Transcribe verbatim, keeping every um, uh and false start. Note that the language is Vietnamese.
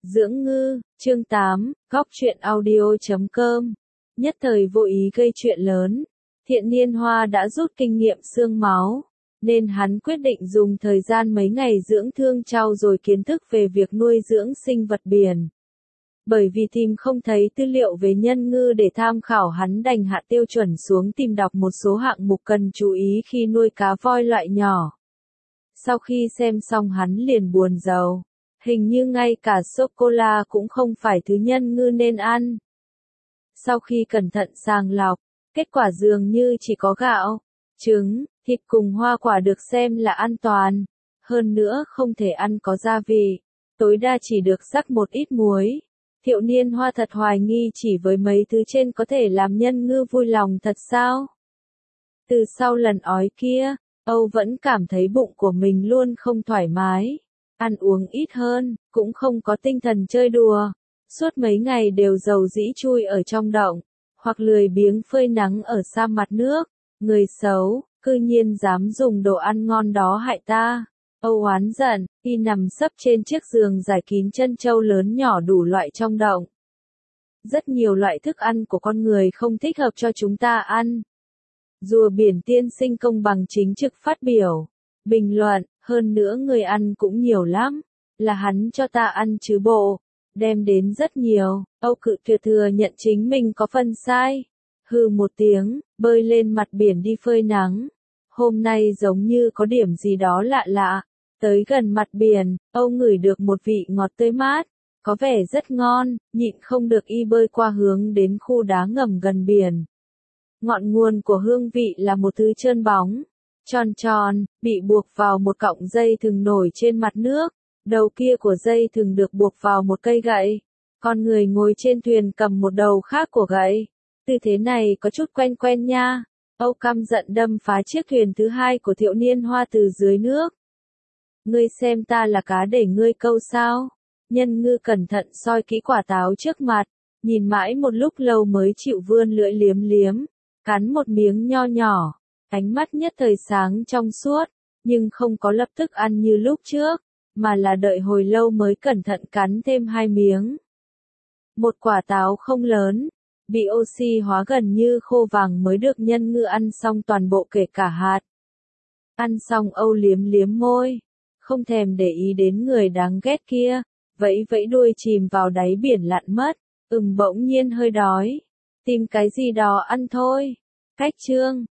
Dưỡng ngư, chương tám, góc truyện audio chấm com. Nhất thời vô ý gây chuyện lớn, Thiện Niên Hoa đã rút kinh nghiệm xương máu, nên hắn quyết định dùng thời gian mấy ngày dưỡng thương trau dồi kiến thức về việc nuôi dưỡng sinh vật biển. Bởi vì tìm không thấy tư liệu về nhân ngư để tham khảo, hắn đành hạ tiêu chuẩn xuống tìm đọc một số hạng mục cần chú ý khi nuôi cá voi loại nhỏ. Sau khi xem xong hắn liền buồn rầu. Hình như ngay cả sô-cô-la cũng không phải thứ nhân ngư nên ăn. Sau khi cẩn thận sàng lọc, kết quả dường như chỉ có gạo, trứng, thịt cùng hoa quả được xem là an toàn. Hơn nữa không thể ăn có gia vị, tối đa chỉ được rắc một ít muối. Thiệu Niên Hoa thật hoài nghi chỉ với mấy thứ trên có thể làm nhân ngư vui lòng thật sao? Từ sau lần ói kia, Âu vẫn cảm thấy bụng của mình luôn không thoải mái. Ăn uống ít hơn, cũng không có tinh thần chơi đùa. Suốt mấy ngày đều rầu rĩ chui ở trong động, hoặc lười biếng phơi nắng ở sa mặt nước. Người xấu, cư nhiên dám dùng đồ ăn ngon đó hại ta. Âu oán giận, y nằm sấp trên chiếc giường giải kín trân châu lớn nhỏ đủ loại trong động. Rất nhiều loại thức ăn của con người không thích hợp cho chúng ta ăn. Rùa biển tiên sinh công bằng chính trực phát biểu, bình luận, hơn nữa người ăn cũng nhiều lắm, là hắn cho ta ăn chứ bộ, đem đến rất nhiều. Âu cự tuyệt thừa nhận chính mình có phần sai, hừ một tiếng, bơi lên mặt biển đi phơi nắng. Hôm nay giống như có điểm gì đó lạ lạ, tới gần mặt biển, Âu ngửi được một vị ngọt tươi mát, có vẻ rất ngon, nhịn không được y bơi qua hướng đến khu đá ngầm gần biển. Ngọn nguồn của hương vị là một thứ trơn bóng, tròn tròn, bị buộc vào một cọng dây thừng nổi trên mặt nước. Đầu kia của dây thừng được buộc vào một cây gậy. Con người ngồi trên thuyền cầm một đầu khác của gậy. Tư thế này có chút quen quen nha. Âu căm giận đâm phá chiếc thuyền thứ hai của Thiệu Niên Hoa từ dưới nước. Ngươi xem ta là cá để ngươi câu sao? Nhân ngư cẩn thận soi kỹ quả táo trước mặt, nhìn mãi một lúc lâu mới chịu vươn lưỡi liếm liếm, cắn một miếng nho nhỏ. Ánh mắt nhất thời sáng trong suốt, nhưng không có lập tức ăn như lúc trước, mà là đợi hồi lâu mới cẩn thận cắn thêm hai miếng. Một quả táo không lớn, bị oxy hóa gần như khô vàng mới được nhân ngư ăn xong toàn bộ kể cả hạt. Ăn xong Âu liếm liếm môi, không thèm để ý đến người đáng ghét kia, vẫy vẫy đuôi chìm vào đáy biển lặn mất. Ừm, bỗng nhiên hơi đói, tìm cái gì đó ăn thôi. Cách chương